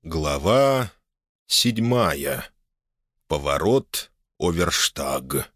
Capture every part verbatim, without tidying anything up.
Глава седьмая. Поворот Оверштаг.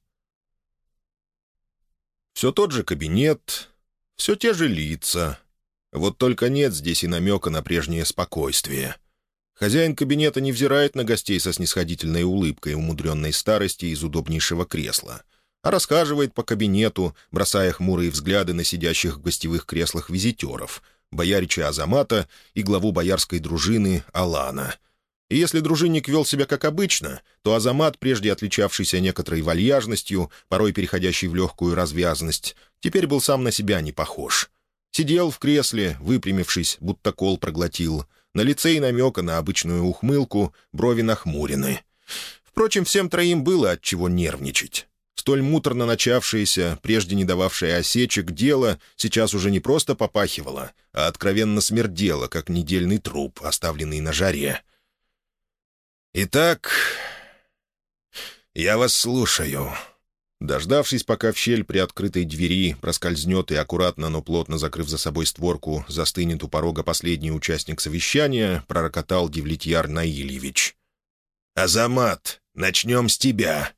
Все тот же кабинет, все те же лица. Вот только нет здесь и намека на прежнее спокойствие. Хозяин кабинета не взирает на гостей со снисходительной улыбкой, умудренной старости из удобнейшего кресла, а расхаживает по кабинету, бросая хмурые взгляды на сидящих в гостевых креслах визитеров — боярича Азамата и главу боярской дружины Алана. И если дружинник вел себя как обычно, то Азамат, прежде отличавшийся некоторой вальяжностью, порой переходящей в легкую развязность, теперь был сам на себя не похож. Сидел в кресле, выпрямившись, будто кол проглотил. На лице и намека на обычную ухмылку, брови нахмурены. Впрочем, всем троим было от чего нервничать. Столь муторно начавшееся, прежде не дававшее осечек, дело сейчас уже не просто попахивало, а откровенно смердело, как недельный труп, оставленный на жаре. «Итак, я вас слушаю». Дождавшись, пока в щель при открытой двери проскользнет и аккуратно, но плотно закрыв за собой створку, застынет у порога последний участник совещания, пророкотал Девлетьяр Наильевич. «Азамат, начнем с тебя».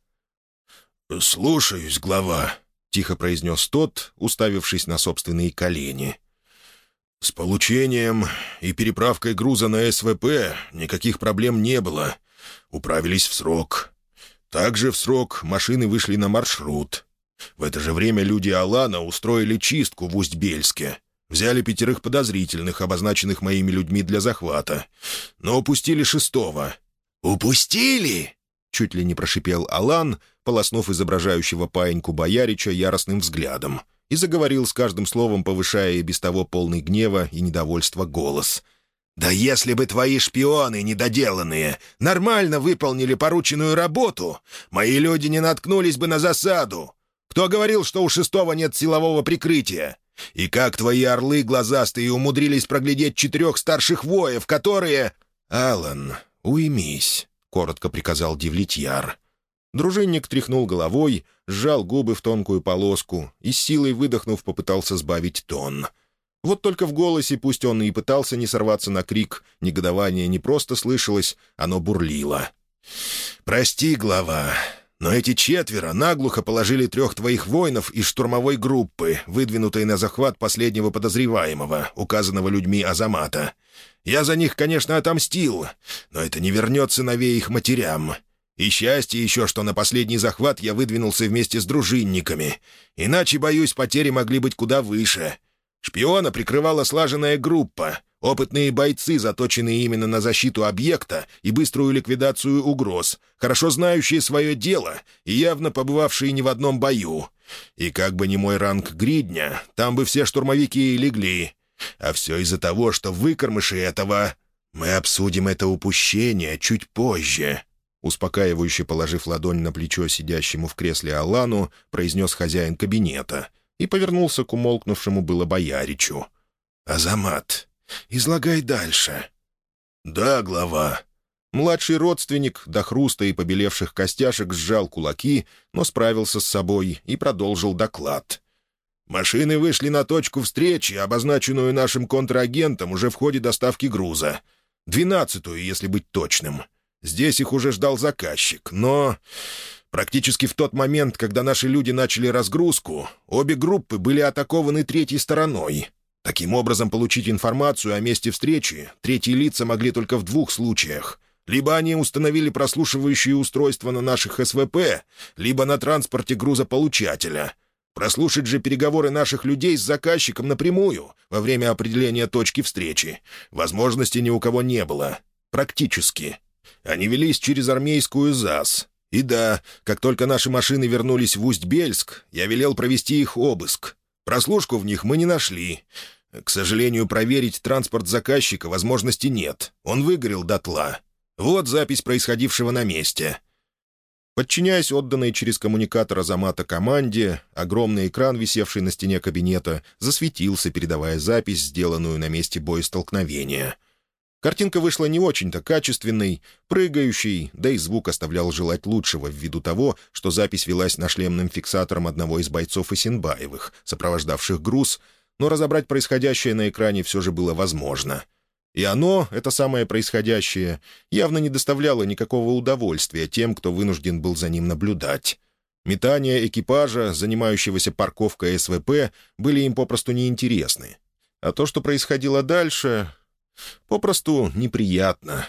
«Слушаюсь, глава», — тихо произнес тот, уставившись на собственные колени. «С получением и переправкой груза на СВП никаких проблем не было. Управились в срок. Также в срок машины вышли на маршрут. В это же время люди Алана устроили чистку в Усть-Бельске. Взяли пятерых подозрительных, обозначенных моими людьми для захвата. Но упустили шестого». «Упустили?» — чуть ли не прошипел Алан, полоснув изображающего паиньку боярича яростным взглядом, и заговорил с каждым словом, повышая и без того полный гнева и недовольства голос. «Да если бы твои шпионы недоделанные нормально выполнили порученную работу, мои люди не наткнулись бы на засаду. Кто говорил, что у шестого нет силового прикрытия? И как твои орлы глазастые умудрились проглядеть четырех старших воев, которые...» «Алан, уймись», — коротко приказал Девлетьяр. Дружинник тряхнул головой, сжал губы в тонкую полоску и, с силой выдохнув, попытался сбавить тон. Вот только в голосе, пусть он и пытался не сорваться на крик, негодование не просто слышалось, оно бурлило. «Прости, глава, но эти четверо наглухо положили трех твоих воинов из штурмовой группы, выдвинутой на захват последнего подозреваемого, указанного людьми Азамата. Я за них, конечно, отомстил, но это не вернет сыновей их матерям. И счастье еще, что на последний захват я выдвинулся вместе с дружинниками. Иначе, боюсь, потери могли быть куда выше. Шпиона прикрывала слаженная группа, опытные бойцы, заточенные именно на защиту объекта и быструю ликвидацию угроз, хорошо знающие свое дело и явно побывавшие не в одном бою. И как бы ни мой ранг гридня, там бы все штурмовики и легли. А все из-за того, что выкормыши этого... Мы обсудим это упущение чуть позже». Успокаивающе положив ладонь на плечо сидящему в кресле Алану, произнес хозяин кабинета и повернулся к умолкнувшему было бояричу. «Азамат, излагай дальше». «Да, глава». Младший родственник до хруста и побелевших костяшек сжал кулаки, но справился с собой и продолжил доклад. «Машины вышли на точку встречи, обозначенную нашим контрагентом уже в ходе доставки груза. Двенадцатую, если быть точным. Здесь их уже ждал заказчик, но практически в тот момент, когда наши люди начали разгрузку, обе группы были атакованы третьей стороной. Таким образом, получить информацию о месте встречи третьи лица могли только в двух случаях. Либо они установили прослушивающие устройства на наших СВП, либо на транспорте грузополучателя. Прослушать же переговоры наших людей с заказчиком напрямую во время определения точки встречи возможности ни у кого не было. Практически. Они велись через армейскую ЗАС. И да, как только наши машины вернулись в Усть-Бельск, я велел провести их обыск. Прослушку в них мы не нашли. К сожалению, проверить транспорт заказчика возможности нет. Он выгорел дотла. Вот запись происходившего на месте». Подчиняясь отданной через коммуникатор Азамата команде, огромный экран, висевший на стене кабинета, засветился, передавая запись, сделанную на месте боестолкновения. Картинка вышла не очень-то качественной, прыгающей, да и звук оставлял желать лучшего ввиду того, что запись велась нашлемным фиксатором одного из бойцов Исенбаевых, сопровождавших груз, но разобрать происходящее на экране все же было возможно. И оно, это самое происходящее, явно не доставляло никакого удовольствия тем, кто вынужден был за ним наблюдать. Метания экипажа, занимающегося парковкой СВП, были им попросту неинтересны. А то, что происходило дальше, попросту неприятно.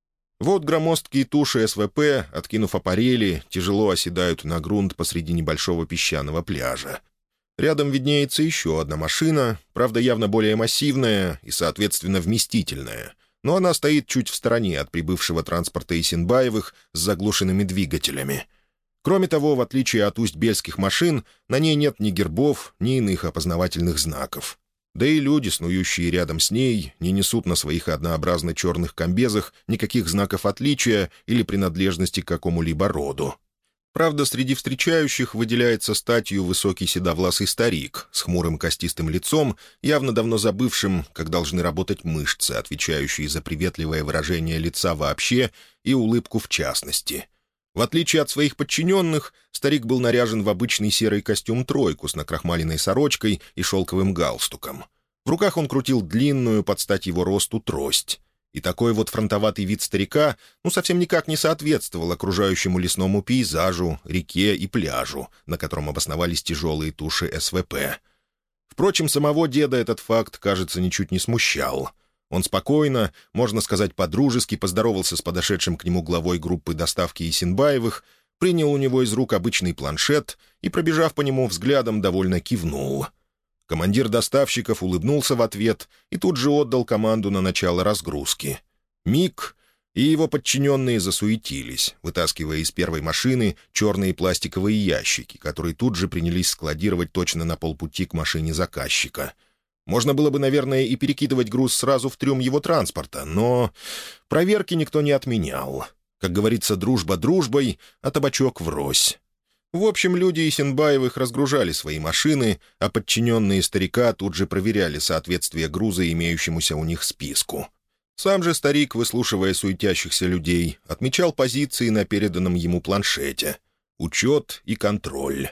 Вот громоздкие туши СВП, откинув аппарели, тяжело оседают на грунт посреди небольшого песчаного пляжа. Рядом виднеется еще одна машина, правда, явно более массивная и, соответственно, вместительная, но она стоит чуть в стороне от прибывшего транспорта Исенбаевых с заглушенными двигателями. Кроме того, в отличие от усть-бельских машин, на ней нет ни гербов, ни иных опознавательных знаков. Да и люди, снующие рядом с ней, не несут на своих однообразно черных комбезах никаких знаков отличия или принадлежности к какому-либо роду. Правда, среди встречающих выделяется статью высокий седовласый старик с хмурым костистым лицом, явно давно забывшим, как должны работать мышцы, отвечающие за приветливое выражение лица вообще и улыбку в частности. В отличие от своих подчиненных, старик был наряжен в обычный серый костюм-тройку с накрахмаленной сорочкой и шелковым галстуком. В руках он крутил длинную, под стать его росту, трость. И такой вот фронтоватый вид старика ну совсем никак не соответствовал окружающему лесному пейзажу, реке и пляжу, на котором обосновались тяжелые туши СВП. Впрочем, самого деда этот факт, кажется, ничуть не смущал. Он спокойно, можно сказать по-дружески, поздоровался с подошедшим к нему главой группы доставки Исенбаевых, принял у него из рук обычный планшет и, пробежав по нему взглядом, довольно кивнул. Командир доставщиков улыбнулся в ответ и тут же отдал команду на начало разгрузки. Миг, и его подчиненные засуетились, вытаскивая из первой машины черные пластиковые ящики, которые тут же принялись складировать точно на полпути к машине заказчика. Можно было бы, наверное, и перекидывать груз сразу в трюм его транспорта, но проверки никто не отменял. Как говорится, дружба дружбой, а табачок врозь. В общем, люди Исенбаевых разгружали свои машины, а подчиненные старика тут же проверяли соответствие груза имеющемуся у них списку. Сам же старик, выслушивая суетящихся людей, отмечал позиции на переданном ему планшете. Учет и контроль.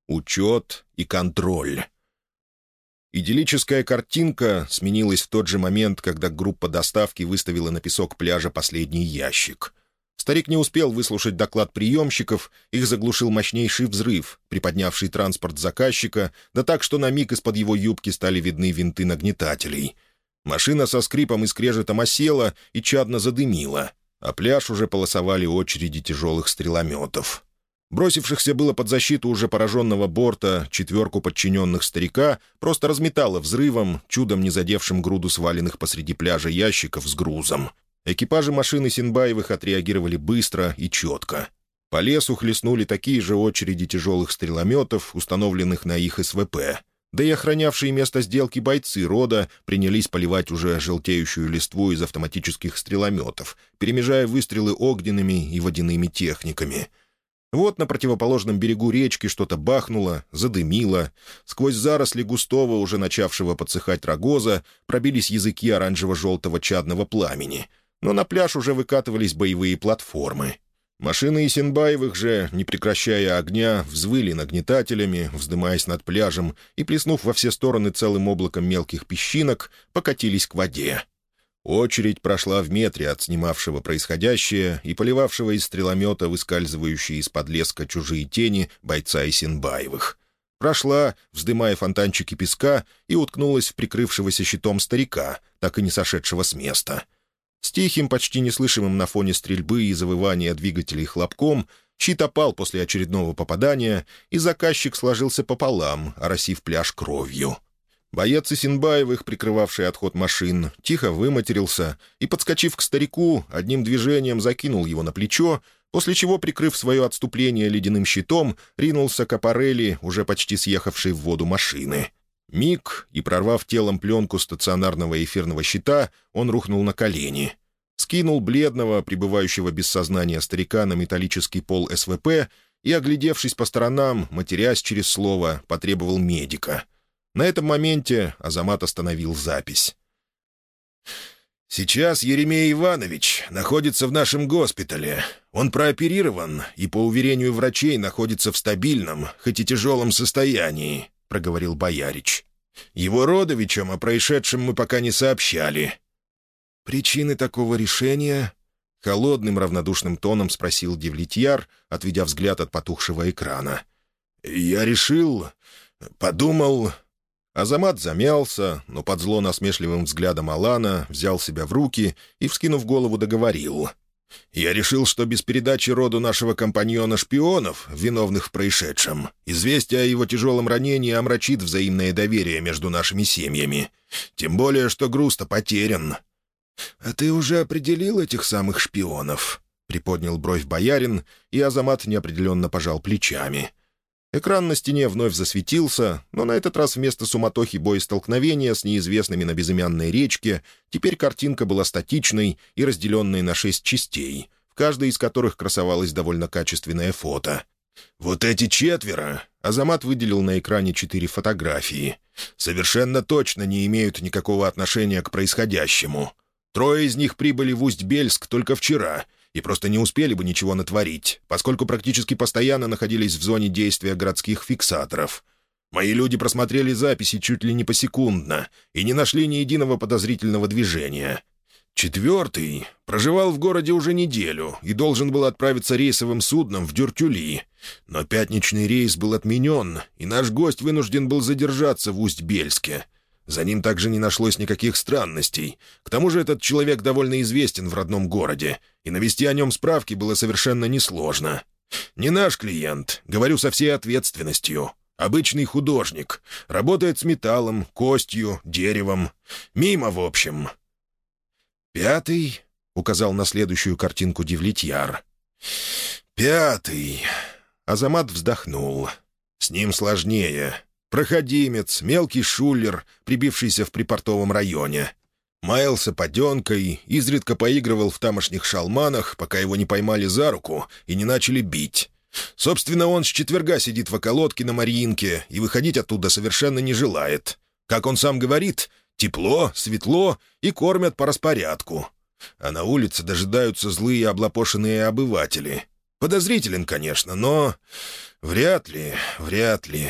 Учет и контроль. Идиллическая картинка сменилась в тот же момент, когда группа доставки выставила на песок пляжа последний ящик. Старик не успел выслушать доклад приемщиков, их заглушил мощнейший взрыв, приподнявший транспорт заказчика, да так, что на миг из-под его юбки стали видны винты нагнетателей. Машина со скрипом и скрежетом осела и чадно задымила, а пляж уже полосовали очереди тяжелых стрелометов. Бросившихся было под защиту уже пораженного борта четверку подчиненных старика просто разметало взрывом, чудом не задевшим груду сваленных посреди пляжа ящиков с грузом. Экипажи машины Исенбаевых отреагировали быстро и четко. По лесу хлестнули такие же очереди тяжелых стрелометов, установленных на их СВП. Да и охранявшие место сделки бойцы рода принялись поливать уже желтеющую листву из автоматических стрелометов, перемежая выстрелы огненными и водяными техниками. Вот на противоположном берегу речки что-то бахнуло, задымило. Сквозь заросли густого, уже начавшего подсыхать рогоза, пробились языки оранжево-желтого чадного пламени. Но на пляж уже выкатывались боевые платформы. Машины Исенбаевых же, не прекращая огня, взвыли нагнетателями, вздымаясь над пляжем и, плеснув во все стороны целым облаком мелких песчинок, покатились к воде. Очередь прошла в метре от снимавшего происходящее и поливавшего из стреломета выскальзывающие из-под леска чужие тени бойца Исенбаевых. Прошла, вздымая фонтанчики песка, и уткнулась в прикрывшегося щитом старика, так и не сошедшего с места. С тихим, почти неслышимым на фоне стрельбы и завывания двигателей хлопком, щит опал после очередного попадания, и заказчик сложился пополам, оросив пляж кровью. Боец Исенбаевых, прикрывавший отход машин, тихо выматерился и, подскочив к старику, одним движением закинул его на плечо, после чего, прикрыв свое отступление ледяным щитом, ринулся к аппарели, уже почти съехавшей в воду машины. Миг, и, прорвав телом пленку стационарного эфирного щита, он рухнул на колени. Скинул бледного, пребывающего без сознания старика на металлический пол СВП и, оглядевшись по сторонам, матерясь через слово, потребовал медика. На этом моменте Азамат остановил запись. «Сейчас Еремей Иванович находится в нашем госпитале. Он прооперирован и, по уверению врачей, находится в стабильном, хоть и тяжелом состоянии», — проговорил Боярич. «Его родовичам о происшедшем мы пока не сообщали». «Причины такого решения?» — холодным равнодушным тоном спросил Девлетьяр, отведя взгляд от потухшего экрана. «Я решил... подумал...» Азамат замялся, но под зло насмешливым взглядом Алана взял себя в руки и, вскинув голову, договорил. «Я решил, что без передачи роду нашего компаньона-шпионов, виновных в происшедшем, известие о его тяжелом ранении омрачит взаимное доверие между нашими семьями. Тем более, что груз-то потерян». «А ты уже определил этих самых шпионов?» — приподнял бровь боярин, и Азамат неопределенно пожал плечами. Экран на стене вновь засветился, но на этот раз вместо суматохи боестолкновения с неизвестными на безымянной речке теперь картинка была статичной и разделенной на шесть частей, в каждой из которых красовалось довольно качественное фото. «Вот эти четверо», — Азамат выделил на экране четыре фотографии, «совершенно точно не имеют никакого отношения к происходящему. Трое из них прибыли в Усть-Бельск только вчера — и просто не успели бы ничего натворить, поскольку практически постоянно находились в зоне действия городских фиксаторов. Мои люди просмотрели записи чуть ли не посекундно и не нашли ни единого подозрительного движения. Четвертый проживал в городе уже неделю и должен был отправиться рейсовым судном в Дюртюли. Но пятничный рейс был отменен, и наш гость вынужден был задержаться в Усть-Бельске. За ним также не нашлось никаких странностей. К тому же этот человек довольно известен в родном городе, и навести о нем справки было совершенно несложно. Не наш клиент, говорю со всей ответственностью. Обычный художник. Работает с металлом, костью, деревом. Мимо, в общем. «Пятый», — указал на следующую картинку Девлетьяр. «Пятый». Азамат вздохнул. «С ним сложнее. Проходимец, мелкий шулер, прибившийся в припортовом районе. Маялся поденкой, изредка поигрывал в тамошних шалманах, пока его не поймали за руку и не начали бить. Собственно, он с четверга сидит в околотке на Мариинке и выходить оттуда совершенно не желает. Как он сам говорит, тепло, светло и кормят по распорядку. А на улице дожидаются злые облапошенные обыватели. Подозрителен, конечно, но вряд ли, вряд ли.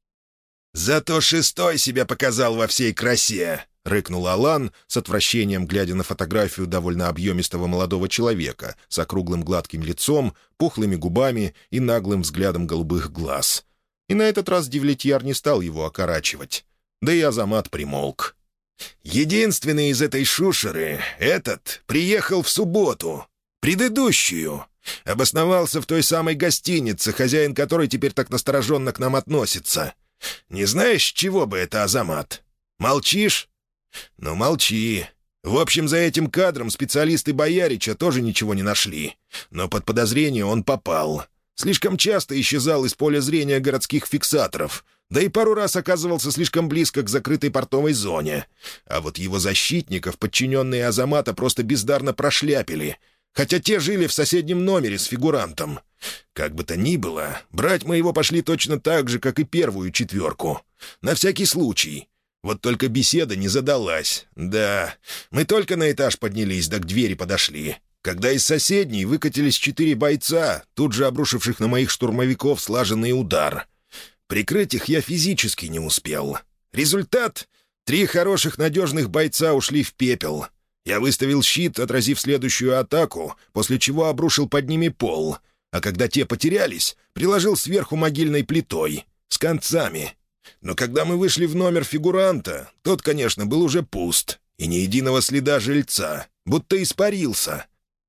«Зато шестой себя показал во всей красе!» — рыкнул Алан, с отвращением глядя на фотографию довольно объемистого молодого человека с округлым гладким лицом, пухлыми губами и наглым взглядом голубых глаз. И на этот раз Девлетьяр не стал его окорачивать. Да и Азамат примолк. «Единственный из этой шушеры, этот, приехал в субботу. Предыдущую. Обосновался в той самой гостинице, хозяин которой теперь так настороженно к нам относится. Не знаешь, с чего бы это, Азамат? Молчишь? Ну, молчи. В общем, за этим кадром специалисты Боярича тоже ничего не нашли. Но под подозрение он попал. Слишком часто исчезал из поля зрения городских фиксаторов, да и пару раз оказывался слишком близко к закрытой портовой зоне. А вот его защитников подчиненные Азамата просто бездарно прошляпили, хотя те жили в соседнем номере с фигурантом. Как бы то ни было, брать мы его пошли точно так же, как и первую четверку. На всякий случай. Вот только беседа не задалась. Да, мы только на этаж поднялись, да к двери подошли, когда из соседней выкатились четыре бойца, тут же обрушивших на моих штурмовиков слаженный удар. Прикрыть их я физически не успел. Результат — три хороших надежных бойца ушли в пепел. Я выставил щит, отразив следующую атаку, после чего обрушил под ними пол, а когда те потерялись, приложил сверху могильной плитой, с концами. Но когда мы вышли в номер фигуранта, тот, конечно, был уже пуст, и ни единого следа жильца, будто испарился.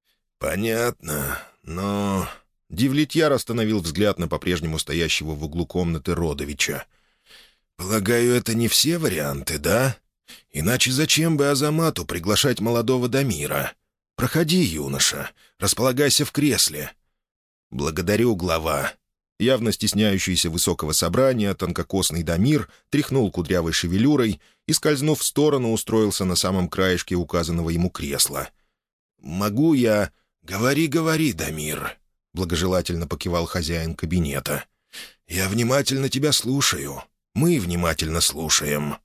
«Понятно, но...» Девлетьяр остановил взгляд на по-прежнему стоящего в углу комнаты Родовича. «Полагаю, это не все варианты, да? Иначе зачем бы Азамату приглашать молодого Дамира? Проходи, юноша, располагайся в кресле». «Благодарю, глава». Явно стесняющийся высокого собрания, тонкокосный Дамир тряхнул кудрявой шевелюрой и, скользнув в сторону, устроился на самом краешке указанного ему кресла. «Могу я...» «Говори, говори, Дамир», — благожелательно покивал хозяин кабинета. «Я внимательно тебя слушаю. Мы внимательно слушаем».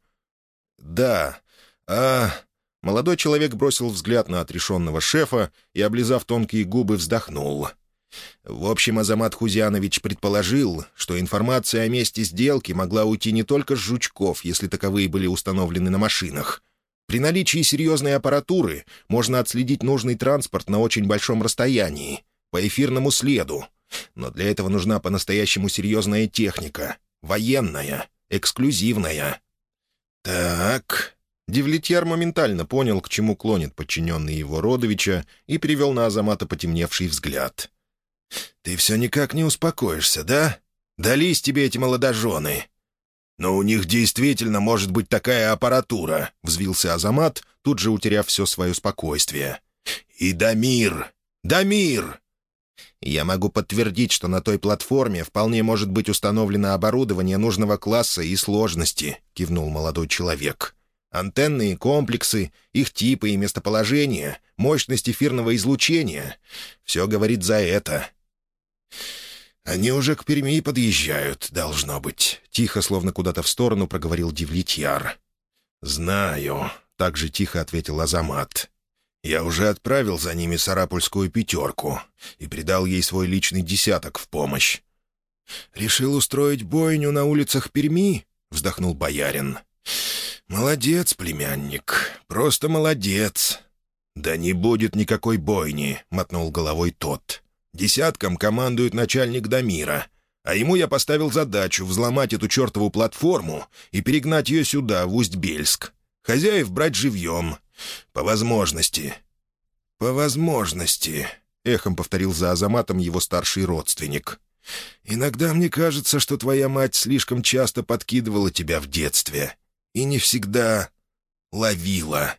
«Да, а...» Молодой человек бросил взгляд на отрешенного шефа и, облизав тонкие губы, вздохнул. В общем, Азамат Хузянович предположил, что информация о месте сделки могла уйти не только с жучков, если таковые были установлены на машинах. При наличии серьезной аппаратуры можно отследить нужный транспорт на очень большом расстоянии, по эфирному следу. Но для этого нужна по-настоящему серьезная техника, военная, эксклюзивная». «Так...» Девлетьяр моментально понял, к чему клонит подчиненный его Родовича, и перевел на Азамата потемневший взгляд. «Ты все никак не успокоишься, да? Дались тебе эти молодожены!» «Но у них действительно может быть такая аппаратура», — взвился Азамат, тут же утеряв все свое спокойствие. «И Дамир! Дамир!» «Я могу подтвердить, что на той платформе вполне может быть установлено оборудование нужного класса и сложности», — кивнул молодой человек. «Антенные комплексы, их типы и местоположение, мощность эфирного излучения — все говорит за это». «Они уже к Перми подъезжают, должно быть», — тихо, словно куда-то в сторону, проговорил Девлетьяр. «Знаю», — так же тихо ответил Азамат. «Я уже отправил за ними сарапульскую пятерку и придал ей свой личный десяток в помощь». «Решил устроить бойню на улицах Перми?» — вздохнул боярин. «Молодец, племянник, просто молодец». «Да не будет никакой бойни», — мотнул головой тот. «Десятком командует начальник Дамира, а ему я поставил задачу взломать эту чертову платформу и перегнать ее сюда, в Усть-Бельск. Хозяев брать живьем. По возможности». «По возможности», — эхом повторил за Азаматом его старший родственник. «Иногда мне кажется, что твоя мать слишком часто подкидывала тебя в детстве и не всегда ловила».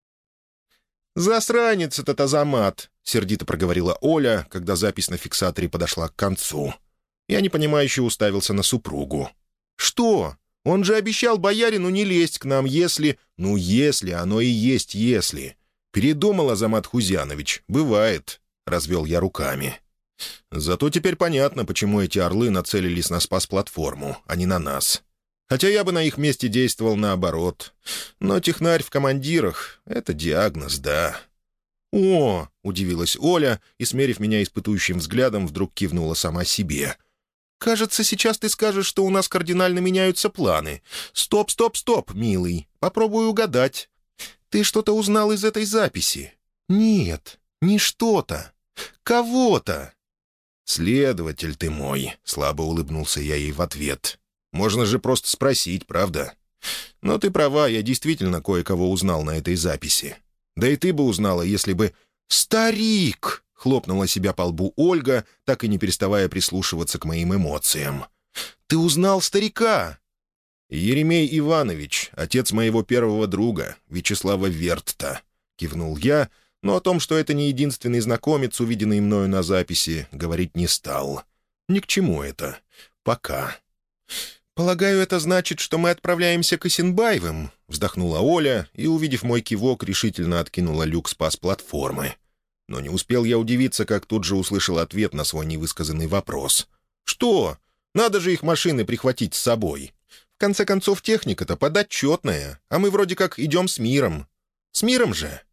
«Засранец этот Азамат!» — сердито проговорила Оля, когда запись на фиксаторе подошла к концу. Я непонимающе уставился на супругу. «Что? Он же обещал боярину не лезть к нам, если...» «Ну, если, оно и есть если...» «Передумал Азамат Хузянович. Бывает», — развел я руками. «Зато теперь понятно, почему эти орлы нацелились на спас-платформу, а не на нас. Хотя я бы на их месте действовал наоборот. Но технарь в командирах — это диагноз, да». «О!» — удивилась Оля и, смерив меня испытующим взглядом, вдруг кивнула сама себе. «Кажется, сейчас ты скажешь, что у нас кардинально меняются планы. Стоп, стоп, стоп, милый. Попробую угадать. Ты что-то узнал из этой записи?» «Нет, не что-то. Кого-то». «Следователь ты мой», — слабо улыбнулся я ей в ответ. «Можно же просто спросить, правда? Но ты права, я действительно кое-кого узнал на этой записи. Да и ты бы узнала, если бы...» «Старик!» — хлопнула себя по лбу Ольга, так и не переставая прислушиваться к моим эмоциям. «Ты узнал старика!» «Еремей Иванович, отец моего первого друга, Вячеслава Вертта», — кивнул я, но о том, что это не единственный знакомец, увиденный мною на записи, говорить не стал. Ни к чему это. Пока. «Полагаю, это значит, что мы отправляемся к Исенбаевым?» — вздохнула Оля и, увидев мой кивок, решительно откинула люк спас-платформы. Но не успел я удивиться, как тут же услышал ответ на свой невысказанный вопрос. «Что? Надо же их машины прихватить с собой. В конце концов, техника-то подотчетная, а мы вроде как идем с миром. С миром же!»